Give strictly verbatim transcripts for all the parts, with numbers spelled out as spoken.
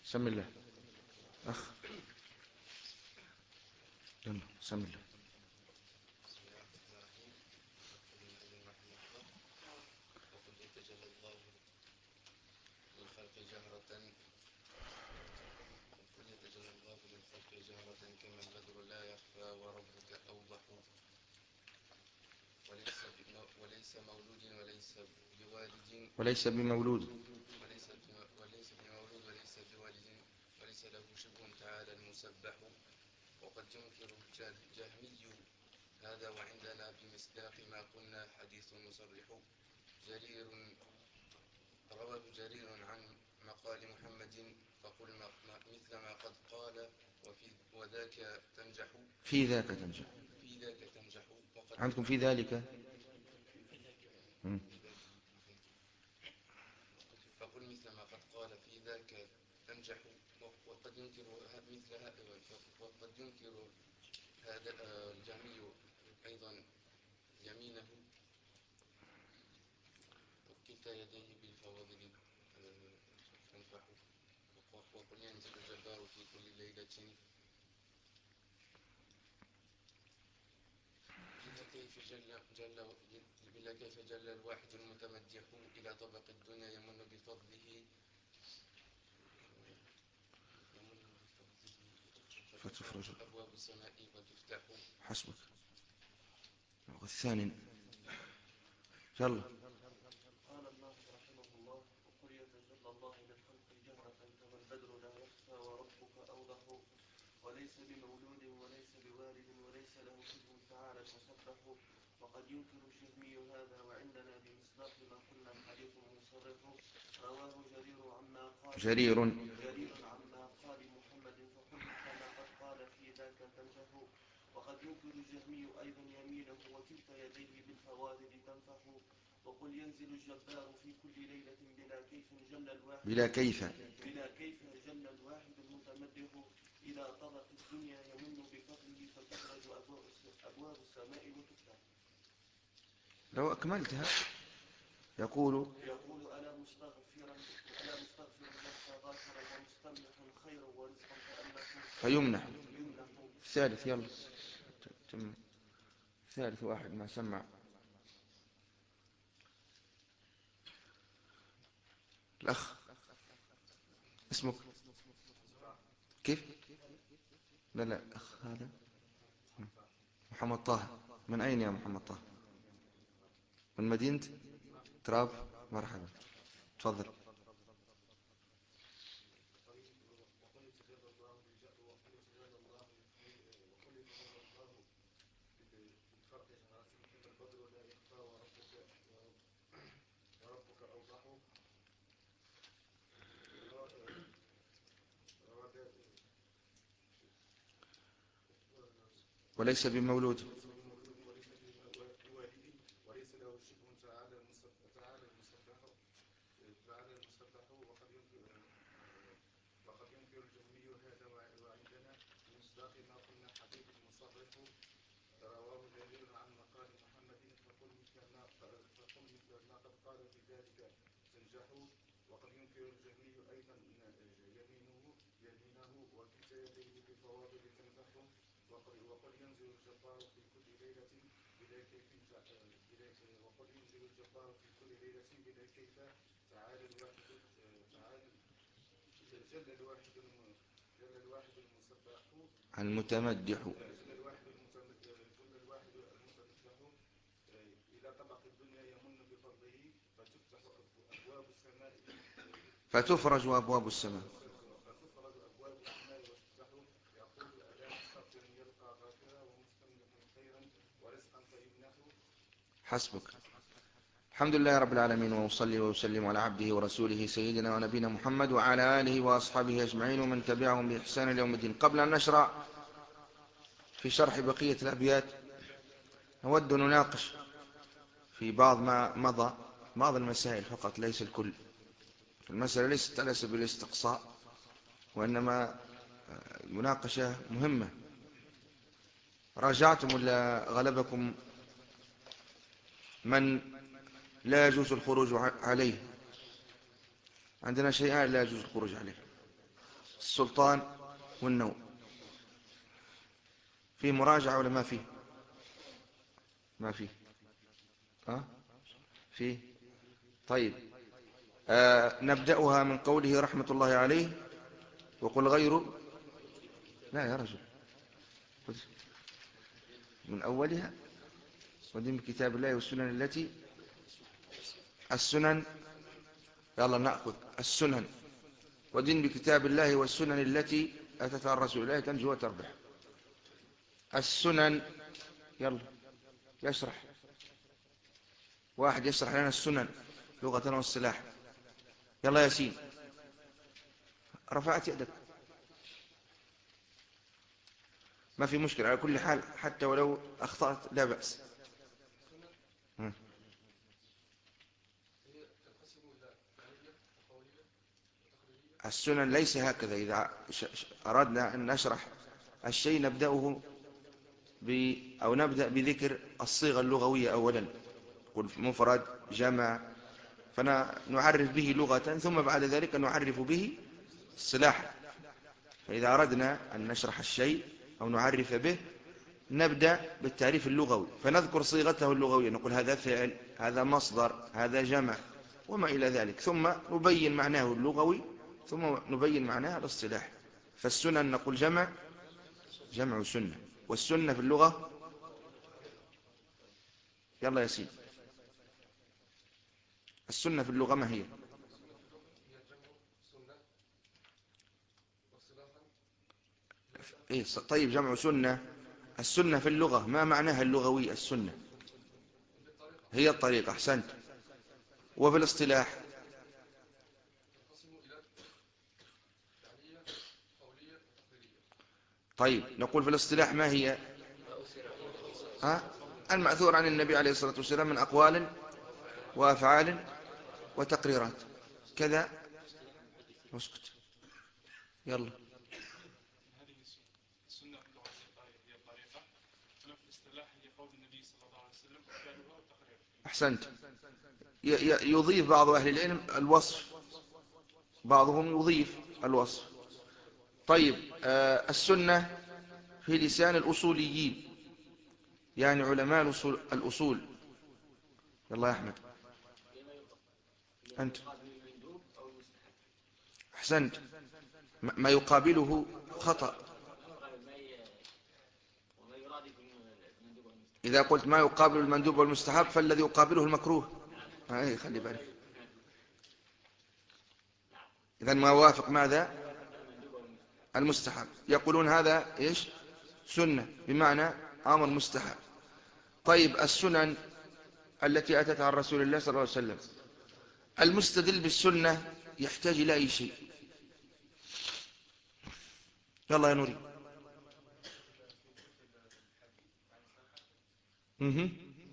سم الله. أخ يلا سم الله. بسم الله الرحمن الرحيم. يقول النبي رحمه الله: وقل يتجلى الله للخلق جهرة وقل يتجلى الله للخلق جهرة كما البدر لا يخفى وربك أوضح. وليس وليس مولود وليس بوالد وليس بمولود وليس وليس بمولود وليس بوالد وليس له شبه تعالى المسبح. وقد ينكر الجهمي هذا وعندنا بمصداق ما قلنا حديث مصرح. جرير رواه جرير عن مقال محمد فقل مثل ما قد قال وفي وذاك تنجح. في ذاك تنجح. في ذاك تنجح. وقد عندكم في ذلك. فقل مثل ما قد قال في ذاك تنجح. وقد ينكر مثل وقد ينكر هذا الجهمي أيضا يمينه وكلتا يديه بالفواضل تنفح. وقل ينزل الجبار في كل ليلة بلا كيف جل, جل بلا كيف جل الواحد المتمدح إلى طبق الدنيا يمن بفضله يمن بفضله فتفرج أبواب السماء وتفتح. حسبك. والثاني يلا. قال الله رحمه الله: وقل يتجلى الله للخلق جهرة كما البدر لا يخفى وربك أوضح. وليس بمولود وليس بوالد وليس له شبه تعالى المسبح. وقد ينكر الجهمي هذا وعندنا بمصداق ما قلنا حديث مصرح. رواه جرير عما قال جرير جرير عما قال محمد فقل مثل ما قد قال في ذاك تنجح. وقد ينكر الجهمي أيضا يمينه وكلتا يديه بالفواضل تنفح. وقل ينزل الجبار في كل ليلة بلا كيف جل الواحد بلا كيف بلا كيف جل الواحد المتمدح إلى طبق الدنيا يمن بفضله فتفرج أبواب السماء وتفتح. لو أكملتها يقول يقول: ألا مستغفرا ألا مستغفر يبقى غافرا ومستمنح خيرا ورزقا فأمنح فيمنح. يمنح. الثالث يلا. تم. ثالث واحد ما سمع. الأخ اسمك كيف؟ لا لا أخ هذا محمد طه. من أين يا محمد طه؟ من مدينة تراب. مرحبا تفضل. وقل يتجلى الله وقل يتجلى الله وقل يتجلى الله للخلق جهرة كما البدر لا يخفى وربك وربك أوضح. وليس بمولود وليس بمولود وليس بوالد وليس له شبه تعالى تعالى المسبح تعالى المسبح. وقد ينكر وقد ينكر الجهمي هذا وعندنا بمصداق ما قلنا حديث مصرح. رواه جرير عن مقال محمد فقل مثل ما فقل مثل ما قد قال في ذلك تنجح. وقد ينكر الجهمي أيضا يمينه يمينه وكلتا يديه بالفواضل تنفح. وقل ينزل الجبار في كل ليلة بلا كيف وقل ينزل الجبار في كل ليلة بلا كيف تعالى الواحد تعالى جل الواحد جل الواحد المسبح المتمدح. جل الواحد جل الواحد المتمدح إلى طبق الدنيا يمن بفضله فتفتح أبواب السماء فتفرج أبواب السماء. فتفرج أبواب السماء وتفتح. يقول: ألا مستغفر يلقى غافرا ومستمنح خيرا ورزقا فيمنح. حسبك. الحمد لله رب العالمين، وأصلي وأسلم على عبده ورسوله سيدنا ونبينا محمد وعلى آله وأصحابه أجمعين ومن تبعهم بإحسان اليوم الدين. قبل أن نشرع في شرح بقية الأبيات نود أن نناقش في بعض ما مضى بعض المسائل فقط ليس الكل. المسألة ليست على سبيل الاستقصاء وإنما مناقشة مهمة. راجعتم ولا غلبكم من لا يجوز الخروج عليه؟ عندنا شيئان لا يجوز الخروج عليه. السلطان والنوم. في مراجعة ولا ما فيه؟ ما فيه. أه؟ فيه. طيب، آه نبدأها من قوله رحمة الله عليه: وقل غير. لا يا رجل، من أولها: ودين بكتاب الله والسنن التي السنن. يلا نأخذ السنن: ودين بكتاب الله والسنن التي أتت عن رسول الله تنجو وتربح. السنن، يلا يشرح واحد، يشرح لنا السنن لغة واصطلاحا. يلا ياسين، رفعت يدك، ما في مشكلة على كل حال، حتى ولو أخطأت لا بأس. ها. هي تنقسم إلى فعلية وقولية وتقريرية. السنن ليس هكذا. إذا ش- ش- أردنا أن نشرح الشيء نبدأه ب أو نبدأ بذكر الصيغة اللغوية أولا، قل مفرد، جمع، فنعرف به لغة، ثم بعد ذلك نعرف به اصطلاحا. فإذا أردنا أن نشرح الشيء أو نعرف به نبدأ بالتعريف اللغوي، فنذكر صيغته اللغوية، نقول هذا فعل، هذا مصدر، هذا جمع، وما إلى ذلك، ثم نبين معناه اللغوي، ثم نبين معناه الاصطلاحي. فالسنن نقول جمع، جمع سنة، والسنة في اللغة. يلا ياسين، السنة في اللغة ما هي؟ السنة في اللغة هي جمع سنة، واصطلاحا هي إيه طيب، جمع سنة. السنة في اللغة ما معناها اللغوي؟ السنة هي الطريقة. هي الطريقة، أحسنت. وفي الاصطلاح؟ تنقسم إلى فعلية قولية وتقريرية. طيب نقول في الاصطلاح ما هي؟ ها؟ المأثور عن النبي عليه الصلاة والسلام من أقوال وأفعال وتقريرات كذا. اسكت، يلا. هذه السنة في اللغة هي الطريقة، هنا في الاصطلاح هي قول النبي صلى الله عليه وسلم فعلها وتقريرها. أحسنت. ي- ي- يضيف بعض أهل العلم الوصف، بعضهم يضيف الوصف. طيب، آه السنة في لسان الأصوليين، يعني علماء الأصول, الأصول. يلا يا أحمد، أنت. أحسنت. ما يقابله خطأ. إذا قلت ما يقابل المندوب والمستحب فالذي يقابله المكروه. هاي خلي بالك. إذا ما وافق ماذا؟ المستحب. يقولون هذا إيش؟ سنة، بمعنى أمر مستحب. طيب، السنن التي أتت عن رسول الله صلى الله عليه وسلم، المستدل بالسنة يحتاج إلى أي شيء؟ يلا يا نوري. مه.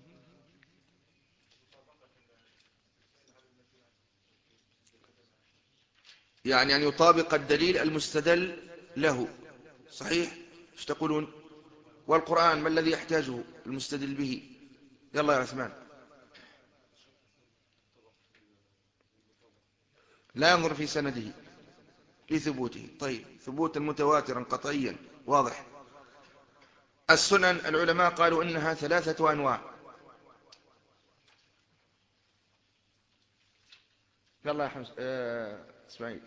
يعني أن يطابق الدليل المستدل له، صحيح؟ ايش تقولون؟ والقرآن ما الذي يحتاجه المستدل به؟ يلا يا عثمان. لا ينظر في سنده لثبوته. طيب، ثبوتا متواترا قطعيا واضح. السنن العلماء قالوا إنها ثلاثة أنواع. يلا يا حمس آه... اسماعيل.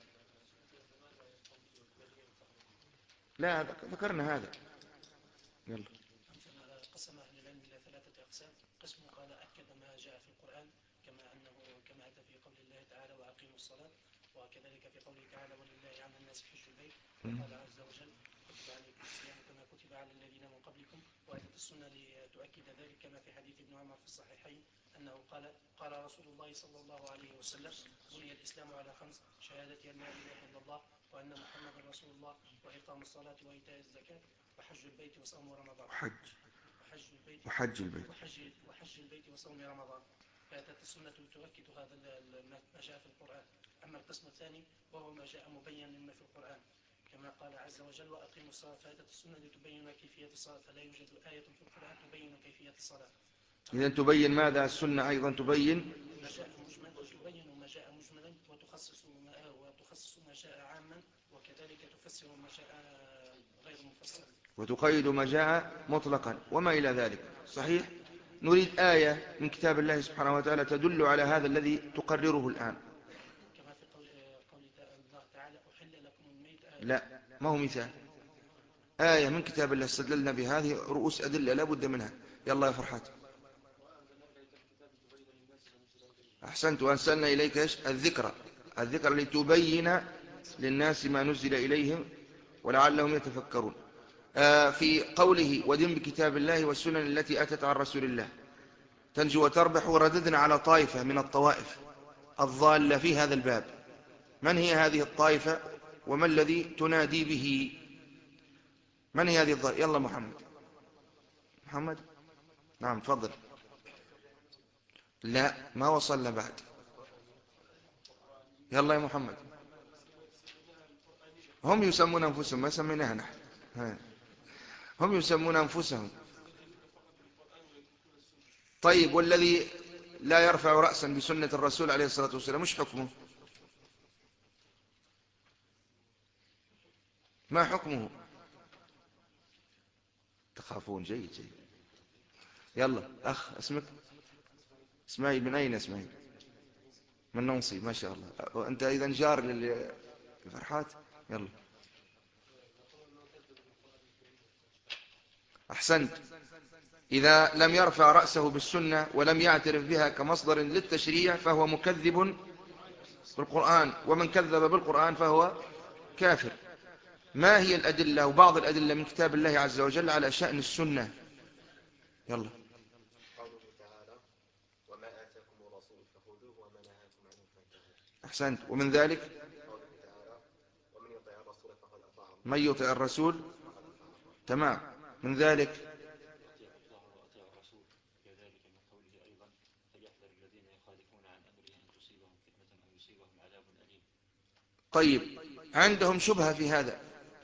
لا ذكرنا هذا. يلا. قسم أهل العلم إلى ثلاثة أقسام. قسم قال أكد ما جاء في القرآن كما أنه كما أتى في قول الله تعالى وأقيموا الصلاة، وكذلك في قوله تعالى ولله على الناس حج البيت، وقال عز وجل كتب عليكم الصيام كما كتب على الذين من قبلكم، وأتت السنة لتؤكد ذلك كما في حديث ابن عمر في الصحيحين أنه قال قال رسول الله صلى الله عليه وسلم بني الإسلام على خمس: شهادة أن لا إله إلا الله وأن محمدا رسول الله وإقام الصلاة وإيتاء الزكاة وحج البيت وصوم رمضان. حج وحج البيت وحج البيت وحج, وحج البيت وصوم رمضان. فأتت السنة تؤكد هذا ما جاء في القرآن. أما القسم الثاني وهو ما جاء مبين مما في القرآن كما قال عز وجل وأقيموا الصلاة، فأتت السنة لتبين كيفية الصلاة، فلا يوجد آية في القرآن تبين كيفية الصلاة. إذن تبين ماذا السنة أيضا تبين ما جاء مجملا، تبين ما جاء مجملا وتخصص ما وتخصص ما جاء عاما، وكذلك تفسر ما جاء غير مفسر، وتقيد ما جاء مطلقا وما إلى ذلك. صحيح. نريد آية من كتاب الله سبحانه وتعالى تدل على هذا الذي تقرره الآن. كما في قول قول الله تعالى أحل لكم الميتة. لا، ما هو مثال. آية من كتاب الله استدللنا بهذه رؤوس أدلة لا بد منها. يلا يا فرحات. أحسنت. وأنزلنا إليك إيش؟ الذكرى. الذكرى لتبين للناس ما نزل إليهم ولعلهم يتفكرون. آه في قوله ودن بكتاب الله والسنن التي أتت عن رسول الله تنجو وتربح، ورددنا على طائفة من الطوائف الضالة في هذا الباب. من هي هذه الطائفة وما الذي تنادي به؟ من هي هذه الضالة؟ يلا محمد. محمد نعم تفضل. لا ما وصلنا بعد. يلا يا محمد. هم يسمون أنفسهم، ما سميناها نحن. هم يسمون أنفسهم. طيب والذي لا يرفع رأسا بسنة الرسول عليه الصلاة والسلام مش حكمه؟ ما حكمه؟ تخافون. جيد جيد. يلا أخ اسمك؟ اسمعي. من أين اسمعي؟ من ننصي. ما شاء الله. وأنت إذا جار للفرحات. يلا. أحسنت. إذا لم يرفع رأسه بالسنة ولم يعترف بها كمصدر للتشريع فهو مكذب بالقرآن، ومن كذب بالقرآن فهو كافر. ما هي الأدلة وبعض الأدلة من كتاب الله عز وجل على شأن السنة؟ يلا. قوله تعالى وما آتاكم الرسول فخذوه وما نهاكم عنه فانتهوا. أحسنت. ومن ذلك قوله تعالى ومن يطع الرسول فقد أطاع الله. من يطع الرسول فقد أطاع الله. تمام. من ذلك أطيع الله وأطيع الرسول. كذلك من قوله أيضا فليحذر الذين يخالفون عن أمره أن تصيبهم فتنة أو يصيبهم عذاب أليم. طيب عندهم شبهة في هذا.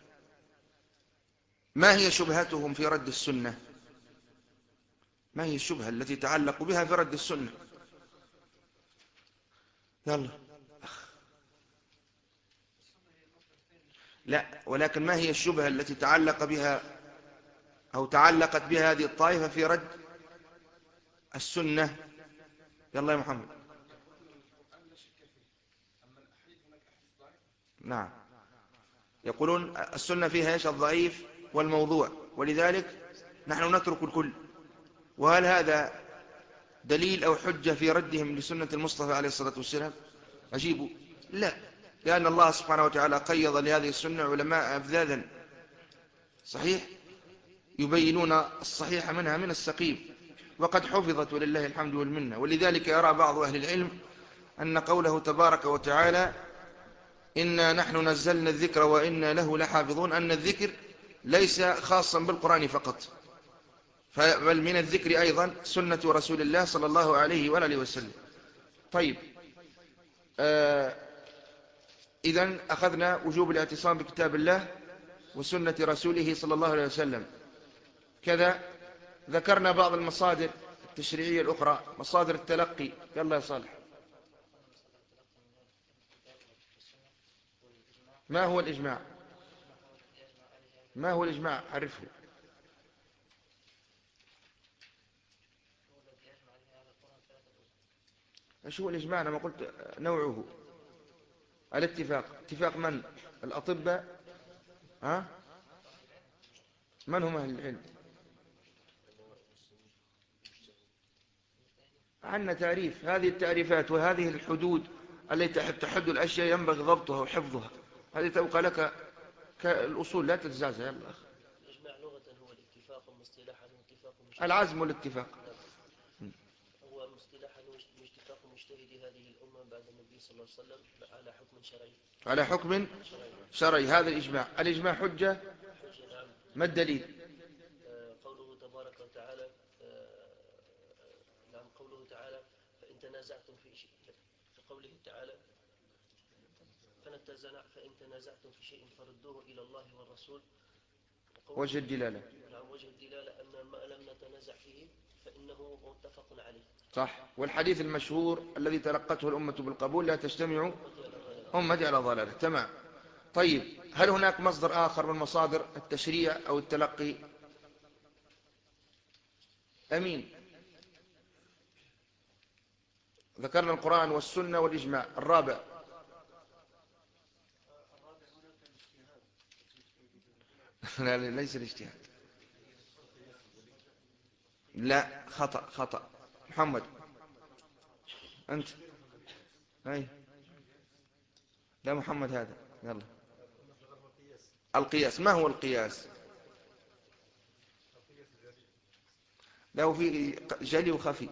ما هي شبهتهم في رد السنة؟ ما هي الشبهة التي تعلق بها في رد السنة؟ يلا. لا، ولكن ما هي الشبهة التي تعلق بها أو تعلقت بها هذه الطائفة في رد السنة؟ يلا يا محمد. نعم. يقولون السنة فيها ايش؟ الضعيف والموضوع، ولذلك نحن نترك الكل. وهل هذا دليل أو حجة في ردهم لسنة المصطفى عليه الصلاة والسلام؟ أجيبوا لا، لأن الله سبحانه وتعالى قيض لهذه السنة علماء أفذاذا صحيح يبينون الصحيح منها من السقيم، وقد حفظت ولله الحمد والمنة. ولذلك يرى بعض أهل العلم أن قوله تبارك وتعالى إنا نحن نزلنا الذكر وإنا له لحافظون، أن الذكر ليس خاصا بالقرآن فقط، بل من الذكر أيضا سنة رسول الله صلى الله عليه وآله وسلم. طيب آه إذن أخذنا وجوب الاعتصام بكتاب الله وسنة رسوله صلى الله عليه وسلم. كذا ذكرنا بعض المصادر التشريعية الأخرى، مصادر التلقي. يلا يا صالح. ما هو الإجماع؟ ما هو الإجماع؟ عرفه. ايش هو الإجماع؟ أنا ما قلت نوعه. الاتفاق. اتفاق من؟ الأطباء؟ ها؟ من هم أهل العلم؟ عندنا تعريف. هذه التعريفات وهذه الحدود التي تحد الأشياء ينبغي ضبطها وحفظها. هذه تبقى لك كالأصول لا تتزعزع. يلا أخي. الإجماع لغة هو الاتفاق، مصطلحا اتفاق العزم والاتفاق. هو مصطلحا اتفاق مجتهدي هذه الأمة بعد النبي صلى الله عليه وسلم على حكم شرعي. على حكم شرعي. هذا الإجماع. الإجماع حجة. حجة نعم. ما الدليل؟ قوله تبارك وتعالى نعم قوله تعالى فإن تنازعتم في شيء، قوله تعالى فإن تنازعتم في شيء فردوه إلى الله والرسول. وجه الدلالة. نعم وجه الدلالة أن ما لم نتنازع فيه فإنه متفق عليه. صح. والحديث المشهور الذي تلقته الأمة بالقبول: لا تجتمع أمتي على ضلالة. تمام. طيب، هل هناك مصدر آخر من مصادر التشريع أو التلقي؟ أمين. ذكرنا القرآن والسنة والإجماع. الرابع. الرابع هناك الاجتهاد. لا لا، ليس الاجتهاد. لا، خطأ خطأ. محمد أنت. أي لا، محمد هذا. يلا. القياس. ما هو القياس؟ له في جلي وخفي.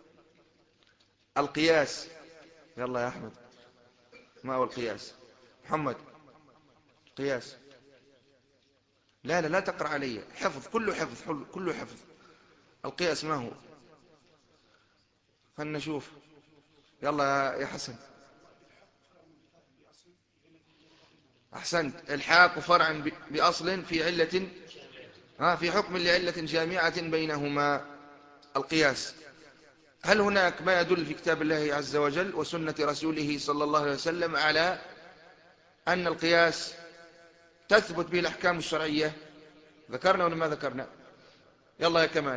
القياس. يلا يا أحمد، ما هو القياس؟ محمد. قياس. لا لا لا تقرأ علي. حفظ، كله حفظ، كله حفظ. القياس ما هو؟ خلنا نشوف. يلا يا حسن. أحسنت. الحاق فرع بأصل في علة، ها في حكم لعلة جامعة بينهما. القياس. هل هناك ما يدل في كتاب الله عز وجل وسنة رسوله صلى الله عليه وسلم على أن القياس تثبت به الأحكام الشرعية؟ ذكرنا ولا ما ذكرنا؟ يلا يا كمال.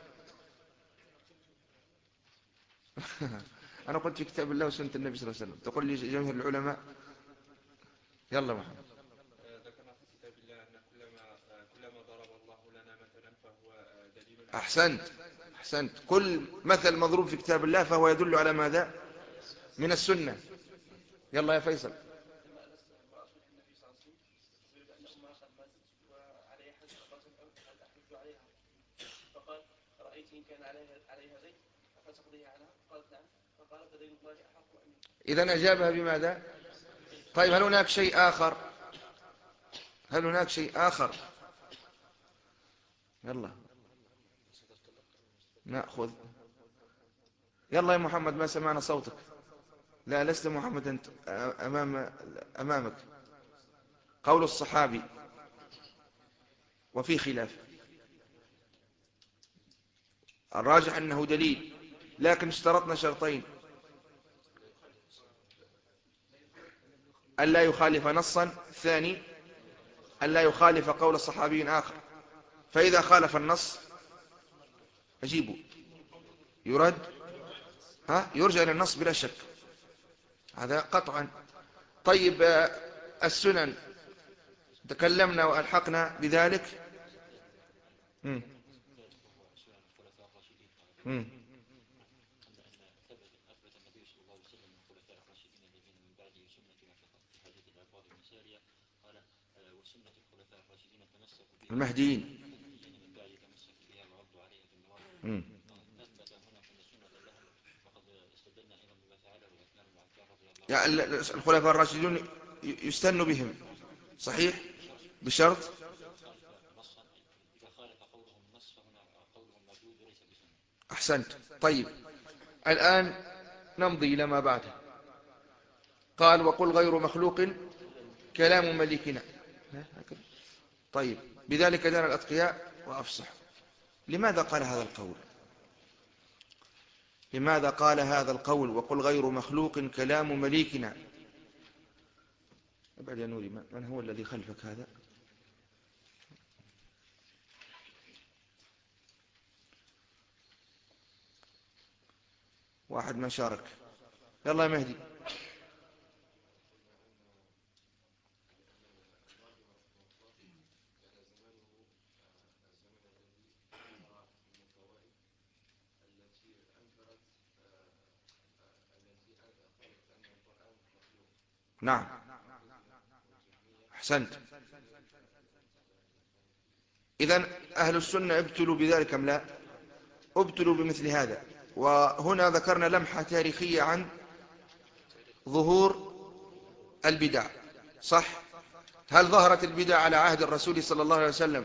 أنا قلت في كتاب الله وسنة النبي صلى الله عليه وسلم، تقول لي جمهور العلماء. يلا محمد. ذكرنا في كتاب الله أن كلما كلما ضرب الله لنا مثلا فهو دليل. أحسنت أحسنت. كل مثل مضروب في كتاب الله فهو يدل على ماذا؟ من السنة. يلا يا فيصل. لما أنس امرأة النبي صلى الله عليه وسلم تريد أن أمها قد ماتت وعليها حج، فقالت هل أحج عليها؟ فقال: رأيت إن كان عليها عليها دين فتقضيها عنها؟ قالت: نعم. فقال: فدين الله أحق أن. إذن أجابها بماذا؟ طيب، هل هناك شيء آخر؟ هل هناك شيء آخر؟ يلا نأخذ. يلا يا محمد، ما سمعنا صوتك. لا، لست محمد أنت. أمام أمامك قول الصحابي وفي خلاف. الراجح أنه دليل، لكن اشترطنا شرطين: ألا يخالف نصا، الثاني ألا يخالف قول صحابي آخر. فإذا خالف النص أجيبه يرد، ها يرجع إلى النص بلا شك، هذا قطعا. طيب، السنن تكلمنا وألحقنا بذلك. مم. مم. المهديين. مم. يعني الخلفاء الراشدون يستن بهم، صحيح، بشرط. أحسنت. طيب، الآن نمضي إلى ما بعده. قال: وقل غير مخلوق كلام مليكنا. طيب، بذلك دان الأتقياء وأفصح. لماذا قال هذا القول؟ لماذا قال هذا القول: وقل غير مخلوق كلام مليكنا؟ ابعد يا نوري. من هو الذي خلفك هذا؟ واحد ما شارك. يلا يا مهدي. نعم، أحسنت. إذن أهل السنة ابتلوا بذلك أم لا؟ ابتلوا بمثل هذا. وهنا ذكرنا لمحة تاريخية عن ظهور البدع، صح؟ هل ظهرت البدع على عهد الرسول صلى الله عليه وسلم؟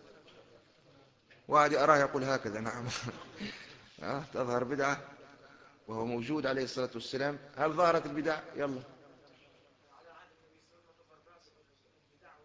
واحد أراه يقول هكذا. نعم. آه تظهر بدعة وهو موجود عليه الصلاة والسلام. هل ظهرت البدع؟ يلا.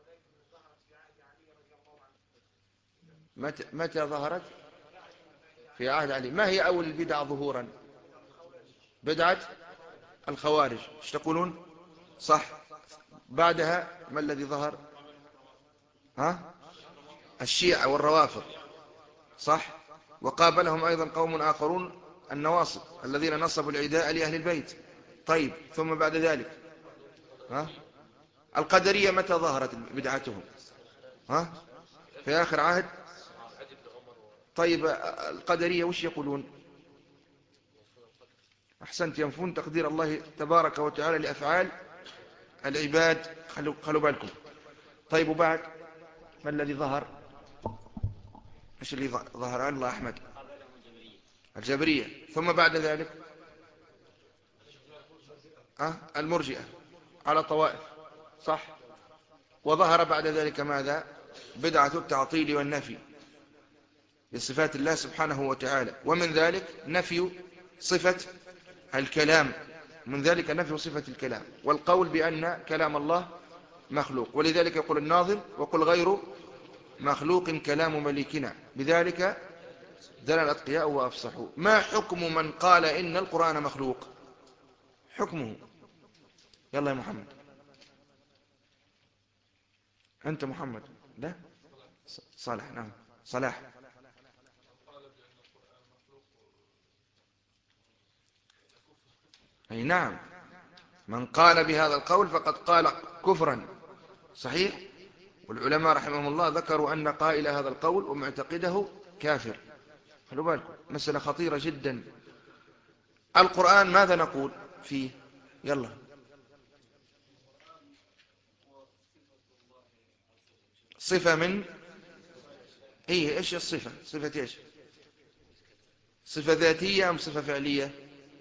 متى متى ظهرت؟ في عهد علي. ما هي أول البدع ظهورا؟ بدعة الخوارج. ايش تقولون؟ صح. بعدها ما الذي ظهر؟ ها؟ الشيعة والروافض. صح. وقابلهم أيضا قوم آخرون النواصب الذين نصبوا العداء لأهل البيت. طيب، ثم بعد ذلك ها؟ القدرية متى ظهرت بدعتهم؟ ها؟ في آخر عهد. طيب، القدرية وش يقولون؟ أحسنت، ينفون تقدير الله تبارك وتعالى لأفعال العباد. خلوا, خلوا بالكم. طيب، وبعد ما الذي ظهر؟ ايش اللي ظهر؟ الله أحمد. الجبرية. ثم بعد ذلك أه؟ المرجئة على طوائف. صح. وظهر بعد ذلك ماذا؟ بدعة التعطيل والنفي لصفات الله سبحانه وتعالى، ومن ذلك نفي صفة الكلام، من ذلك نفي صفة الكلام والقول بأن كلام الله مخلوق. ولذلك يقول الناظم: وقل غير مخلوق كلام مليكنا بذلك دل الأتقياء وأفصحوا. ما حكم من قال إن القرآن مخلوق؟ حكمه. يلا يا محمد. أنت محمد؟ لا، صالح. نعم، صلاح. أي نعم، من قال بهذا القول فقد قال كفرا. صحيح. والعلماء رحمهم الله ذكروا أن قائل هذا القول ومعتقده كافر. خلوا بالكم، مسألة خطيرة جدا. القرآن ماذا نقول فيه؟ يلا. صفة من ايه؟ ايش الصفة؟ صفة ايش؟ صفة ذاتية ام صفة فعلية؟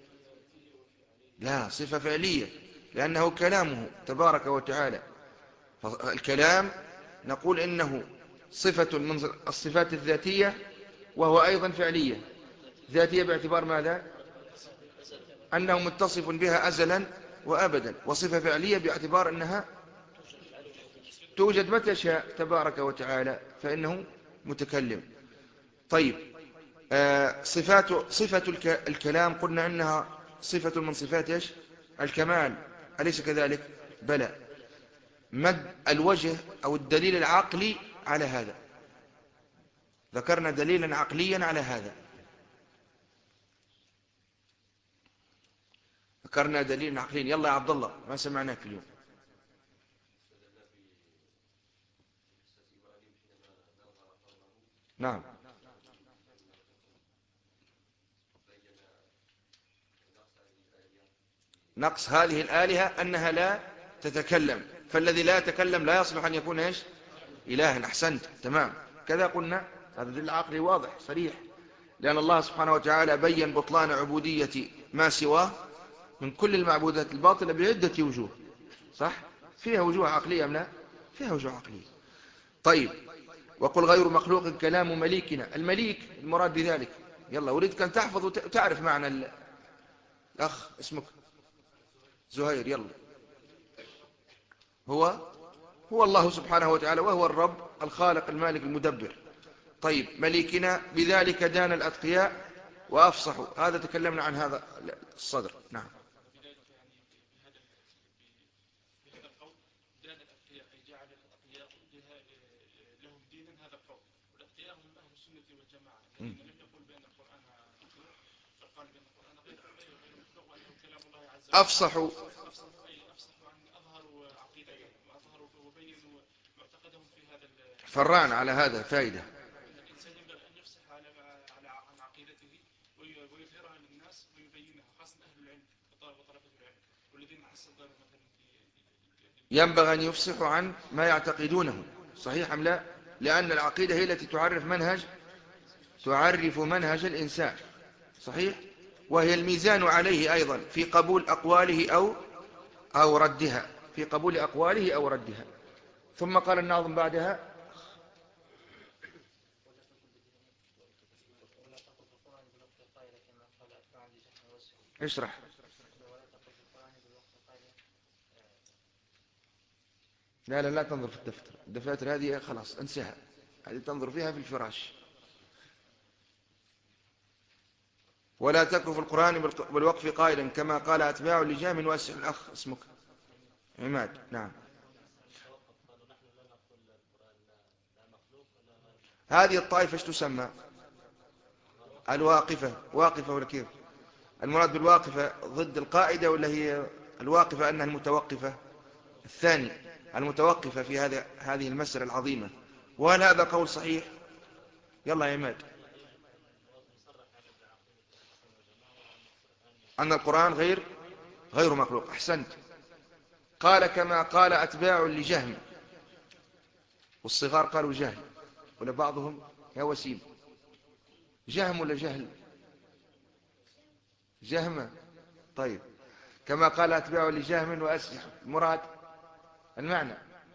لا، صفة فعلية، لأنه كلامه تبارك وتعالى. فالكلام نقول إنه صفة من الصفات الذاتية، وهو أيضا فعلية. ذاتية باعتبار ماذا؟ أنه متصف بها أزلا وأبدا. وصفة فعلية باعتبار أنها توجد متى شاء تبارك وتعالى، فإنه متكلم. طيب، آه صفات صفة الكلام قلنا أنها صفة من صفات إيش؟ الكمال، أليس كذلك؟ بلى. ما الوجه أو الدليل العقلي على هذا؟ ذكرنا دليلا عقليا على هذا. ذكرنا دليلا عقليا. يلا يا عبد الله، ما سمعناك اليوم. نعم. نقص هذه الآلهة أنها لا تتكلم، فالذي لا يتكلم لا يصلح أن يكون إيش؟ إلها. أحسنت، تمام، كذا قلنا. هذا دليل عقلي واضح صريح، لأن الله سبحانه وتعالى بين بطلان عبودية ما سواه من كل المعبودات الباطلة بعدة وجوه. صح؟ فيها وجوه عقلية أم لا؟ فيها وجوه عقلية. طيب، وقل غير مخلوق كلام مليكنا. المليك المراد بذلك، يلا أريدك أن تحفظ وتعرف معنى. الأخ اسمك زهير، يلا. هو هو الله سبحانه وتعالى، وهو الرب الخالق المالك المدبر. طيب، مليكنا بذلك دان الأتقياء وأفصحوا. هذا تكلمنا عن هذا الصدر. نعم. أفصحوا فرعنا على هذا فائدة. الإنسان ينبغي أن يفصح على عن عقيدته ويظهرها للناس ويبينها، خاصة أهل العلم وطلبة العلم والذين حصلوا مثلا في. ينبغي أن يفصحوا عن ما يعتقدونه. صحيح أم لا؟ لأن العقيدة هي التي تعرف منهج تعرف منهج الإنسان. صحيح. وهي الميزان عليه أيضا في قبول أقواله أو أو ردها، في قبول أقواله أو ردها. ثم قال الناظم بعدها: اشرح. لا لا لا تنظر في الدفتر، الدفاتر هذه خلاص انساها، هذه تنظر فيها في الفراش. ولا تكن في القرآن بالوقف قائلا كما قال أتباع لجام واسع. الأخ اسمك عماد. نعم. هذه الطائفة ايش تسمى؟ الواقفة. واقفة ولا كيف؟ المراد بالواقفة ضد القائدة ولا هي الواقفة أنها المتوقفة؟ الثاني، المتوقفة في هذا هذه المسألة العظيمة. وهل هذا قول صحيح؟ يلا يا عماد. أن القرآن غير غير مخلوق. أحسنت. قال كما قال أتباع لجهم، والصغار قالوا جهل، ولا بعضهم يا وسيم جهم ولا جهل؟ جهمة. طيب، كما قال أتباع لجهم وأسجح. مراد المعنى.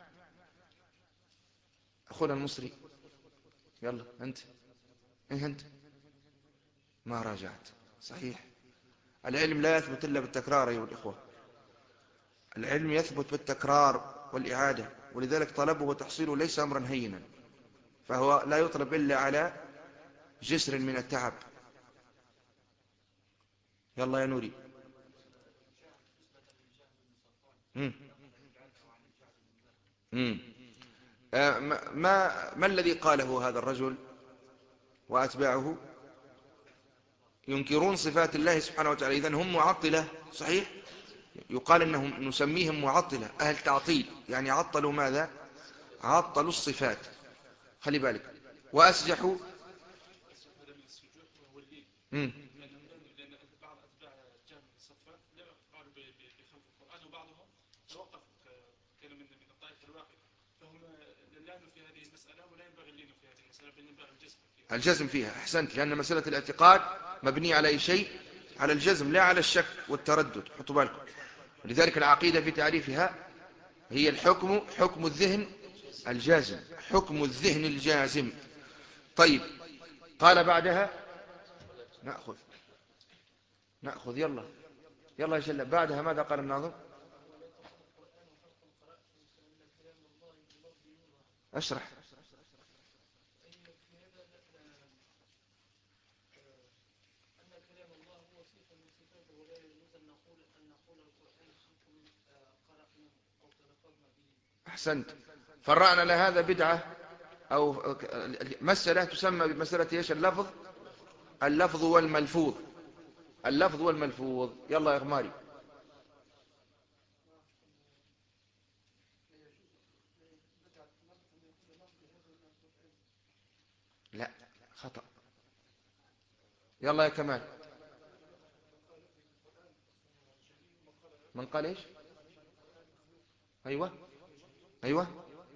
أخونا المصري يلا أنت. إيه أنت ما راجعت صحيح. العلم لا يثبت إلا بالتكرار أيها الإخوة. العلم يثبت بالتكرار والإعادة، ولذلك طلبه وتحصيله ليس أمرا هينا، فهو لا يطلب إلا على جسر من التعب. يلا يا نوري. مم. مم. آه ما, ما, ما الذي قاله هذا الرجل وأتباعه؟ ينكرون صفات الله سبحانه وتعالى. إذن هم معطلة صحيح. يقال أنهم نسميهم معطلة، أهل تعطيل، يعني عطلوا ماذا؟ عطلوا الصفات. خلي بالك. وأسجحوا. هذا من السجوح وهو الليل. مم. لأنهم لأن بعض أتباع جهم الصدفة قالوا بخلق القرآن، وبعضهم توقفوا كانوا من من الطائفة الواقفة، فهم لانوا في هذه المسألة ولا ينبغي اللين في هذه المسألة، بل ينبغي الجزم فيها. الجزم فيها. أحسنت. لأن مسألة الاعتقاد مبنية على أي شيء؟ على الجزم، لا على الشك والتردد. حطوا بالكم. لذلك العقيدة في تعريفها هي الحكم، حكم الذهن الجازم، حكم الذهن الجازم. طيب، قال بعدها نأخذ نأخذ يلا يلا يا شلة. بعدها ماذا قال الناظم؟ اشرح. أحسنت. فرعنا لهذا بدعة أو مسألة تسمى بمسألة إيش؟ اللفظ اللفظ والملفوظ. اللفظ والملفوظ. يلا يا غماري. لا، خطأ. يلا يا كمال. من قال إيش؟ أيوة أيوة.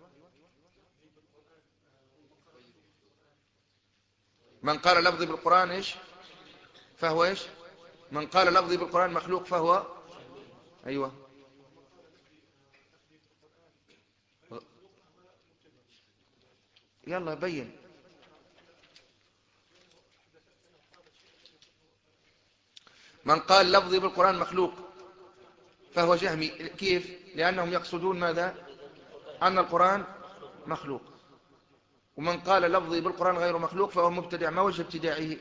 من قال لفظي بالقرآن إيش؟ فهو إيش؟ من قال لفظي بالقرآن مخلوق فهو أيوة. يلا بين. من قال لفظي بالقرآن مخلوق فهو جهمي. كيف؟ لأنهم يقصدون ماذا؟ أن القرآن مخلوق. ومن قال لفظي بالقرآن غير مخلوق فهو مبتدع. ما وجه ابتداعه؟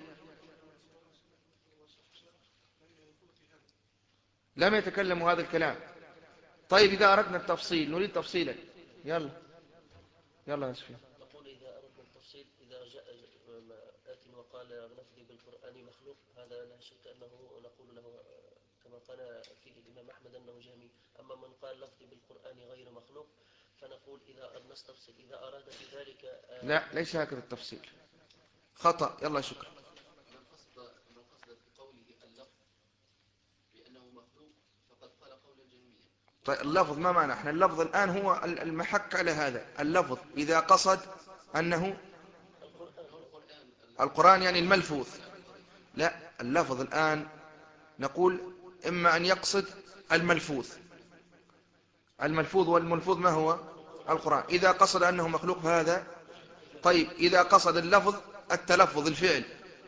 لم يتكلموا هذا الكلام. طيب، إذا أردنا التفصيل نريد تفصيلا. يلا يلا يا سفيان. نقول إذا أردنا التفصيل، إذا جاء آت وقال لفظي بالقرآن مخلوق، هذا لا شك أنه نقول له كما قال فيه الإمام أحمد أنه جهمي. أما من قال لفظي بالقرآن غير مخلوق فنقول إذا نستفصل إذا أراد بذلك. لا، ليس هكذا التفصيل، خطأ. يلا شكرا. من قصد من قصد في قوله اللفظ بأنه مخلوق فقد قال قولا جهميا. طيب، اللفظ ما معنى؟ احنا اللفظ الآن هو المحك على هذا اللفظ. إذا قصد أنه القرآن يعني الملفوظ. لا، اللفظ الآن نقول إما أن يقصد الملفوظ. الملفوظ والملفوظ ما هو؟ القرآن. إذا قصد أنه مخلوق فهذا. طيب، إذا قصد اللفظ التلفظ الفعل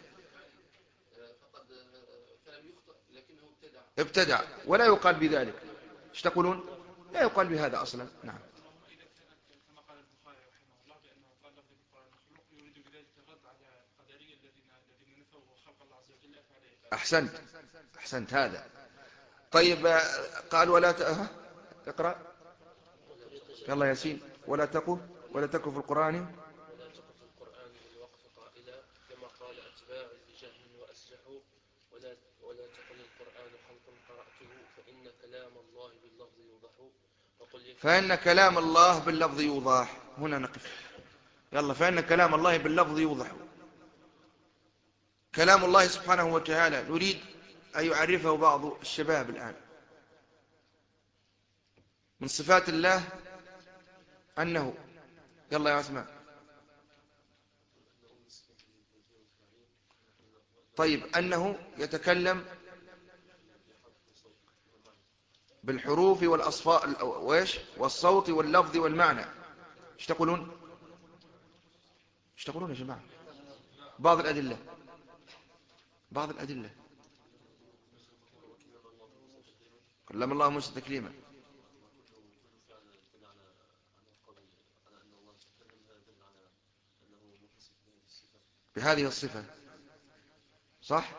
فقد فلم يخطئ لكنه ابتدع. ابتدع، ولا يقال بذلك. ايش تقولون؟ لا يقال بهذا أصلا. نعم. اللهم إذا كانت كما قال البخاري رحمه الله بأنه قال لفظي بالقرآن مخلوق، يريد بذلك الرد على القدرية الذين الذين نفوا خلق الله عز وجل أفعال أحسنت أحسنت هذا. طيب قال ولا ت... ها؟ اقرأ يلا ياسين. ولا تقف ولا تقف في القرآن ولا تقف في القرآن بالوقف قائلا كما قال أتباع لجهم وأسجحوا ولا ولا تقل القرآن خلق قرأته فإن كلام الله باللفظ يوضح وقل فإن كلام الله باللفظ يوضح. هنا نقف. يلا. فإن كلام الله باللفظ يوضح. كلام الله سبحانه وتعالى نريد أن يعرفه بعض الشباب الآن. من صفات الله أنه، يلا يا عثمان. طيب أنه يتكلم بالحروف والأصفاء وإيش والصوت واللفظ والمعنى. ايش تقولون؟ ايش تقولون يا جماعة؟ بعض الأدلة بعض الأدلة كلم الله موسى تكليما. بهذه الصفة صح؟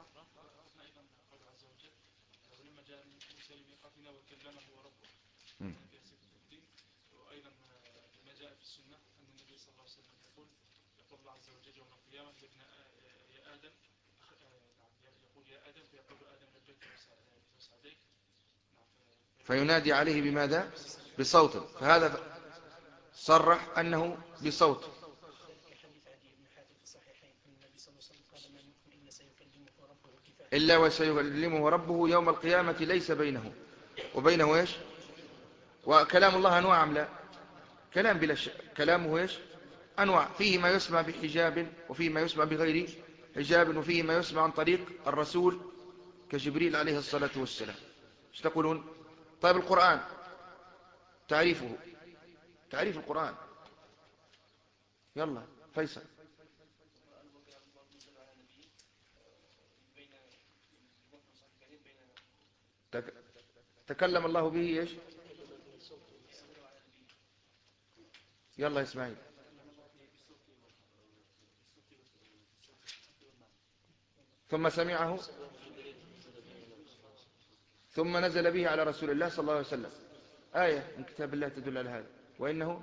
مم. وأيضا ما جاء في السنة أن النبي صلى الله عليه وسلم يقول يقول الله عز وجل يوم القيامة يا ابن يا آدم يقول يا آدم فيقول آدم لبيك وسعديك. فينادي عليه بماذا؟ بصوت. فهذا صرح أنه بصوت. إلا وسيكلمه ربه يوم القيامة ليس بينه وبينه إيش؟ وكلام الله أنواع أم لا؟ كلام بلا شك. كلامه إيش؟ أنواع. فيه ما يسمع بحجاب وفيه ما يسمع بغير حجاب وفيه ما يسمع عن طريق الرسول كجبريل عليه الصلاة والسلام. ايش تقولون؟ طيب القرآن تعريفه، تعريف القرآن. يلا فيصل. تك... تكلم الله به ايش؟ يلا اسماعيل. ثم سمعه ثم نزل به على رسول الله صلى الله عليه وسلم. آية من كتاب الله تدل على هذا. وإنه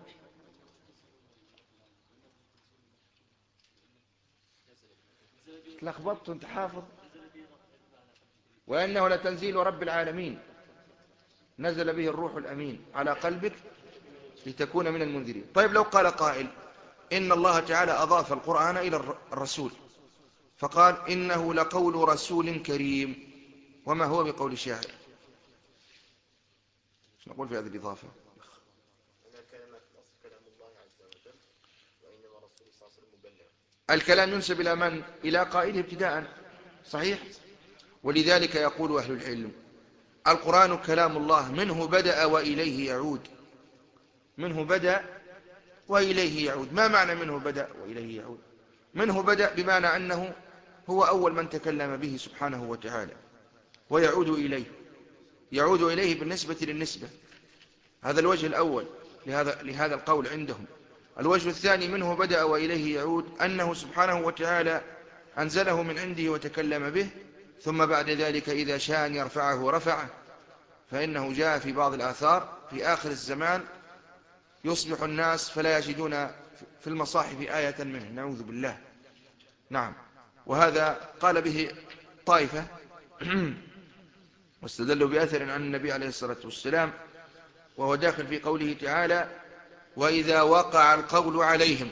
تلخبطت وانت حافظ. وإنه لتنزيل رب العالمين نزل به الروح الأمين على قلبك لتكون من المنذرين. طيب لو قال قائل إن الله تعالى أضاف القرآن إلى الرسول فقال إنه لقول رسول كريم وما هو بقول شاعر، شو نقول في هذه الإضافة؟ الكلام ينسب إلى من؟ إلى قائله ابتداء. صحيح. ولذلك يقول أهل العلم القرآن كلام الله منه بدأ وإليه يعود. منه بدأ وإليه يعود. ما معنى منه بدأ وإليه يعود؟ منه بدأ بمعنى أنه هو أول من تكلم به سبحانه وتعالى، ويعود إليه. يعود إليه بالنسبة للنسبة. هذا الوجه الأول لهذا, لهذا القول عندهم. الوجه الثاني منه بدأ وإليه يعود أنه سبحانه وتعالى أنزله من عنده وتكلم به، ثم بعد ذلك إذا شاء أن يرفعه رفعه. فإنه جاء في بعض الآثار في آخر الزمان يصبح الناس فلا يجدون في المصاحف آية منه، نعوذ بالله. نعم. وهذا قال به طائفة واستدلوا بأثر عن النبي عليه الصلاة والسلام، وهو داخل في قوله تعالى وإذا وقع القول عليهم.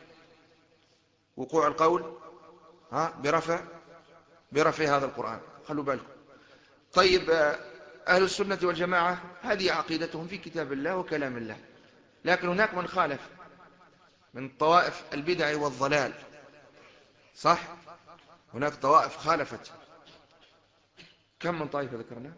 وقوع القول ها برفع برفع هذا القرآن. خلوا بالكم. طيب أهل السنة والجماعة هذه عقيدتهم في كتاب الله وكلام الله، لكن هناك من خالف من طوائف البدع والضلال. صح. هناك طوائف خالفت. كم من طائفة ذكرنا؟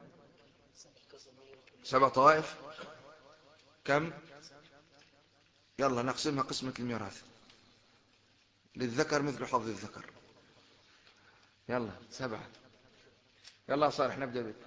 سبع طوائف. كم؟ يلا نقسمها قسمة الميراث. للذكر مثل حظ الذكر. يلا سبعة. يلا صالح نبدأ بك.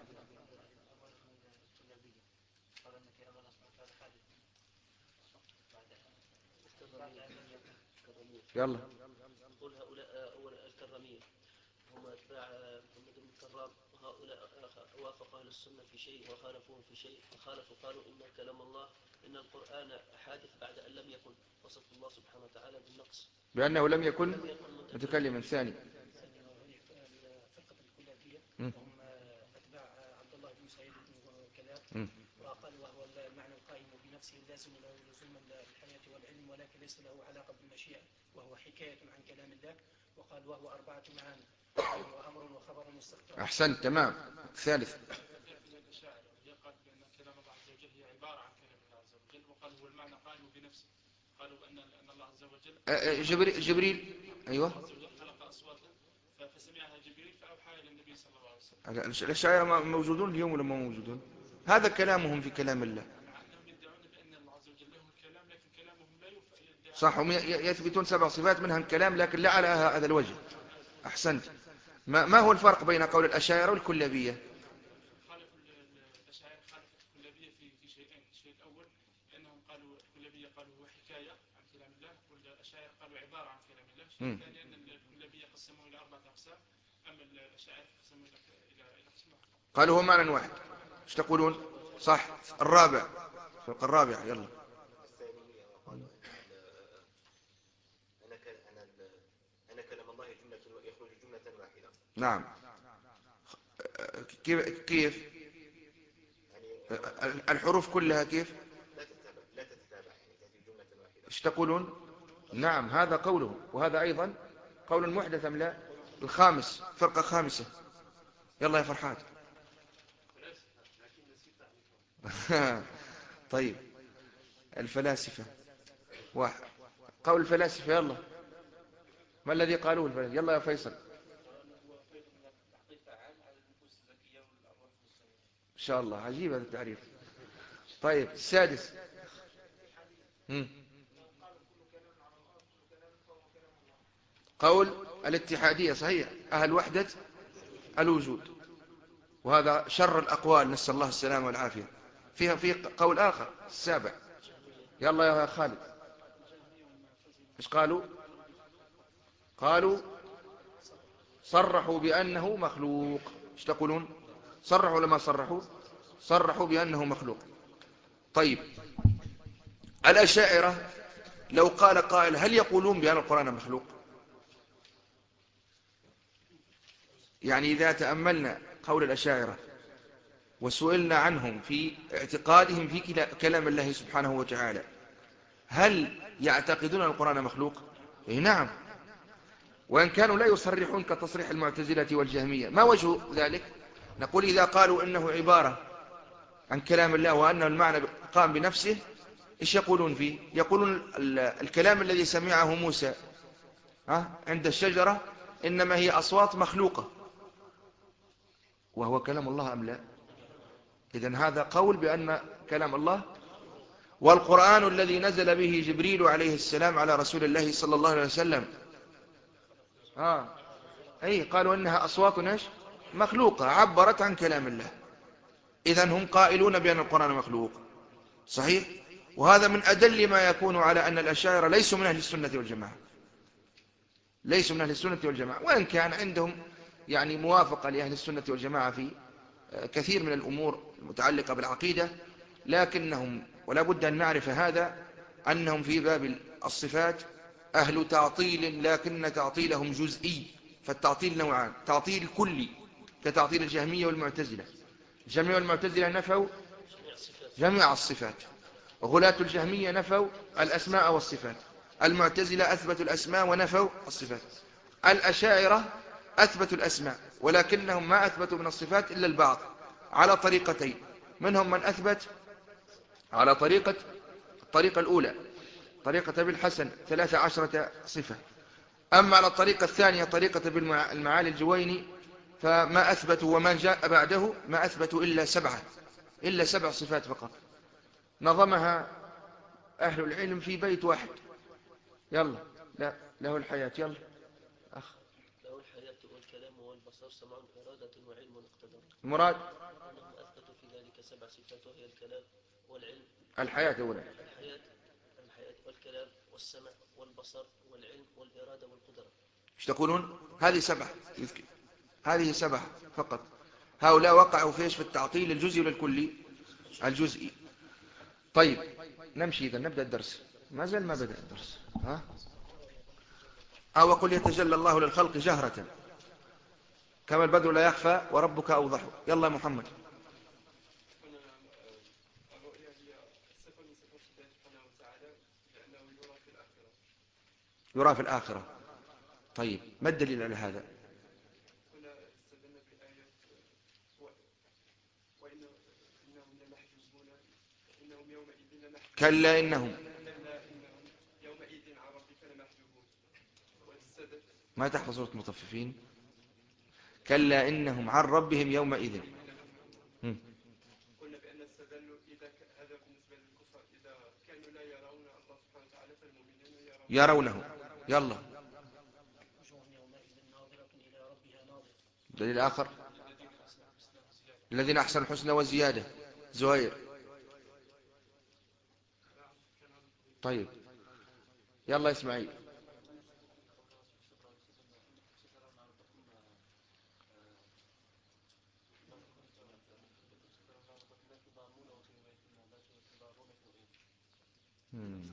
يلا. قل هؤلاء أول الكرمية هم أتباع محمد بن كرام، وهؤلاء وافق أهل السنة في شيء وخالفوهم في شيء، فخالفوا قالوا إن كلام الله إن القرآن حادث بعد أن لم يكن، وصف الله سبحانه وتعالى بالنقص بأنه لم يكن لم يكن متكلما. ثاني ثاني وهي فرقة الكلابية، م. وهم أتباع عبد الله بن سعيد بن كلاب، م. وقال وهو المعنى القائم بنفسه لازم له لزوما للحياة والعلم، ولكن ليس له علاقة بالمشيئة، وهو حكاية عن كلام الله. وقال وهو أربعة معاني، وهو أمر وخبر واستقرار. أحسنت، تمام. الثالث الأشاعرة هي قال بأن كلام الله عز وجل هي عبارة عن كلام الله عز وجل، وقال هو المعنى قائم بنفسه. قالوا بأن أن الله عز وجل جبريل, جبريل. أيوة. الله عز وجل خلق أصواتا فسمعها جبريل فأوحى إلى النبي صلى الله عليه وسلم. الأشاعرة موجودون اليوم ولا ما موجودون؟ هذا كلامهم في كلام الله. مع أنهم يدعون بأن الله عز وجل لهم الكلام، لكن كلامهم لا يدعى. صح، هم يثبتون سبع صفات منها الكلام، لكن لا على هذا الوجه. أحسنت. ما, ما هو الفرق بين قول الأشاعرة والكلابية؟ خالف الأشاعرة خالفت الكلابية في في شيئين. الشيء الأول أنهم قالوا الكلابية قالوا هو حكاية عن كلام الله، والأشاعرة قالوا عبارة عن كلام الله. الشيء الثاني أن الكلابية قسموه إلى أربعة أقسام، أما الأشاعرة قسموه إلى إلى إلى قسم واحد. قالوا هو معنى واحد. ايش تقولون؟ صح. الرابع، الفرقة الرابعة، يلا. الثانية وقالوا أن أن أن كلام الله جملة يخرج جملة واحدة. نعم. كيف كيف يعني الحروف كلها كيف لا تتتابع لا تتتابع يعني تأتي جملة واحدة. ايش تقولون؟ نعم، هذا قوله، وهذا أيضا قول محدث أم لا؟ الخامس، فرقة خامسة، يلا يا فرحات. طيب، الفلاسفة واحد. قول الفلاسفة، يلا. ما الذي قالوه الفلاسفة؟ يلا يا فيصل. إن شاء الله، عجيب هذا التعريف. طيب، السادس. مم. قول الاتحادية، صحيح، أهل وحدة الوجود، وهذا شر الأقوال، نسأل الله السلامة والعافية. فيها في قول آخر، السابع، يلا يا خالد. إيش قالوا؟ قالوا صرحوا بأنه مخلوق. إيش تقولون؟ صرحوا لما صرحوا؟ صرحوا بأنه مخلوق. طيب، الأشاعرة لو قال قائل هل يقولون بأن القرآن مخلوق؟ يعني إذا تأملنا قول الأشاعرة وسئلنا عنهم في اعتقادهم في كلام الله سبحانه وتعالى، هل يعتقدون القرآن مخلوق؟ إيه نعم، وإن كانوا لا يصرحون كتصريح المعتزلة والجهمية. ما وجه ذلك؟ نقول إذا قالوا إنه عبارة عن كلام الله وأنه المعنى قام بنفسه، إيش يقولون فيه؟ يقولون الكلام الذي سمعه موسى عند الشجرة إنما هي أصوات مخلوقة، وهو كلام الله أم لا؟ إذن هذا قول بأن كلام الله. والقرآن الذي نزل به جبريل عليه السلام على رسول الله صلى الله عليه وسلم، آه. أي قالوا إنها أصوات نش مخلوقة عبرت عن كلام الله. إذن هم قائلون بأن القرآن مخلوق، صحيح. وهذا من أدل ما يكون على أن الأشاعرة ليسوا من أهل السنة والجماعة، ليسوا من أهل السنة والجماعة، وإن كان عندهم يعني موافقة لأهل السنة والجماعة في كثير من الأمور المتعلقة بالعقيدة، لكنهم، ولا بد أن نعرف هذا، أنهم في باب الصفات أهل تعطيل، لكن تعطيلهم جزئي. فالتعطيل نوعان: تعطيل كلي كتعطيل الجهمية والمعتزلة. الجهمية والمعتزلة نفوا جميع الصفات، وغلاة الجهمية نفوا الأسماء والصفات. المعتزلة أثبتوا الأسماء ونفوا الصفات. الأشاعرة أثبتوا الأسماء، ولكنهم ما أثبتوا من الصفات إلا البعض، على طريقتين. منهم من أثبت على طريقة الطريقة الأولى، طريقة ابن الحسن، ثلاث عشرة صفة. أما على الطريقة الثانية، طريقة ابن المعالي الجويني، فما أثبتوا وما جاء بعده ما أثبتوا إلا سبعة إلا سبع صفات فقط، نظمها أهل العلم في بيت واحد. يلا، لا له الحياة، يلا أخ. له الحياة والكلام والبصر سمع إرادة وعلم واقتدار. المراد أنهم أثبتوا في ذلك سبع صفات، وهي الكلام والعلم، الحياة أولا، الحياة الحياة والكلام والسمع والبصر والعلم والإرادة والقدرة. ايش تقولون؟ هذه سبعة. هذه سبعة فقط. هؤلاء وقعوا في إيش؟ في التعطيل الجزئي ولا الكلي؟ الجزئي. طيب نمشي إذا، نبدأ الدرس. ما زال ما بدأ الدرس. ها؟ أو قل يتجلى الله للخلق جهرة كما البدر لا يخفى وربك أوضح. يلا محمد. الرؤيا هي صفة من صفات الله سبحانه وتعالى لأنه يرى في الآخرة. يرى في الآخرة. طيب ما الدليل على هذا؟ هنا استدلنا بآية وإنهم لمحجوبون إنهم يومئذ لمحجوبون كلا إنهم كلا إنهم يومئذ عن ربك لمحجوبون. واستدل ما تحفظ سورة المطففين؟ كلا إنهم عن ربهم يومئذ. هم. قلنا بأن استدلوا إذا ك... هذا بالنسبة للكفار إذا كانوا لا يرون الله سبحانه وتعالى فالمؤمنون يرون يرونه. يلا وجوه يومئذ ناظرة إلى ربها ناظرة. دليل آخر. الذين أحسنوا الحسنى وزيادة. الذين أحسنوا الحسنى وزيادة. زهير. طيب يلا إسماعيل. مم.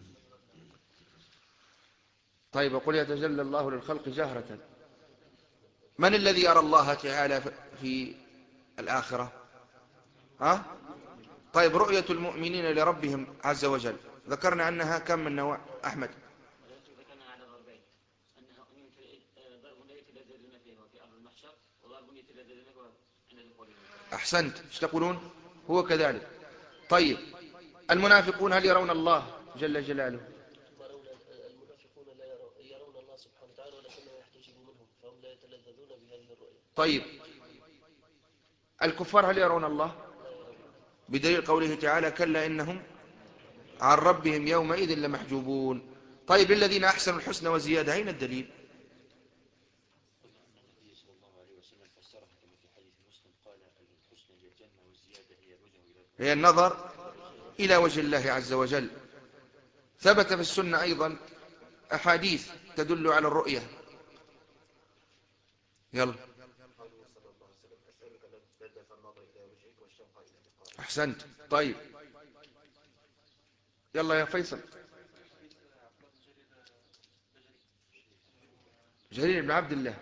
طيب وقل يتجلى الله للخلق جهرة. من الذي يرى الله تعالى في الآخرة؟ ها؟ طيب رؤية المؤمنين لربهم عز وجل ذكرنا أنها كم من نوع؟ أحمد. ذكرنا على ضربين، أنها ضرب يتلذذون فيه وفي أرض المحشر، وضرب يتلذذون فيه عند دخولهم. أحسنت. ايش تقولون؟ هو كذلك. طيب المنافقون هل يرون الله جل جلاله؟ المنافقون لا يرون الله سبحانه وتعالى ولكنه يحتجب منهم فهم لا يتلذذون بهذه الرؤية. طيب الكفار هل يرون الله؟ بدليل قوله تعالى كلا إنهم عن ربهم يومئذ لمحجوبون. طيب الذين أحسنوا الحسنى وزيادة أين الدليل؟ النبي صلى الله عليه وسلم فسرها كما في حديث مسلم قال الحسنى هي الجنة والزيادة هي الوجه إلى هي النظر إلى وجه الله عز وجل. ثبت في السنة أيضا أحاديث تدل على الرؤية. يلا قوله صلى الله عليه وسلم أسألك لذة النظر إلى وجهك والشوق إلى لقائك. أحسنت. طيب يلا يا فيصل. جرير بن عبد الله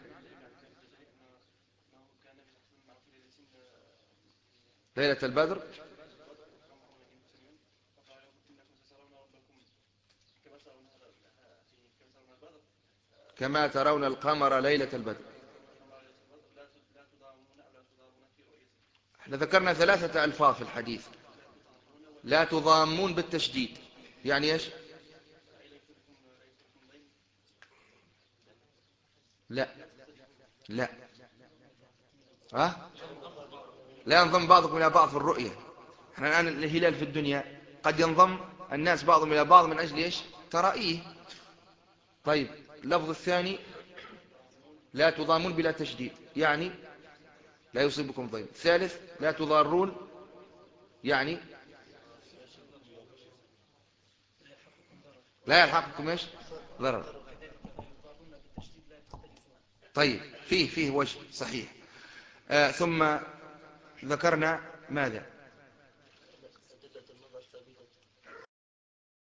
ليلة البدر كما ترون القمر ليلة البدر. احنا ذكرنا ثلاثة ألفاظ في الحديث. لا تضامون بالتشديد يعني ايش؟ لا لا ها؟ لا ينضم بعضكم إلى بعض في الرؤية. احنا الآن الهلال في الدنيا قد ينضم الناس بعضهم إلى بعض من أجل ايش؟ ترائيه. طيب اللفظ الثاني لا تضامون بلا تشديد يعني لا يصيبكم ضيم. الثالث لا تضارون يعني لا يلحقكم ايش؟ ضرر. طيب فيه فيه وجه صحيح. آه ثم ذكرنا ماذا؟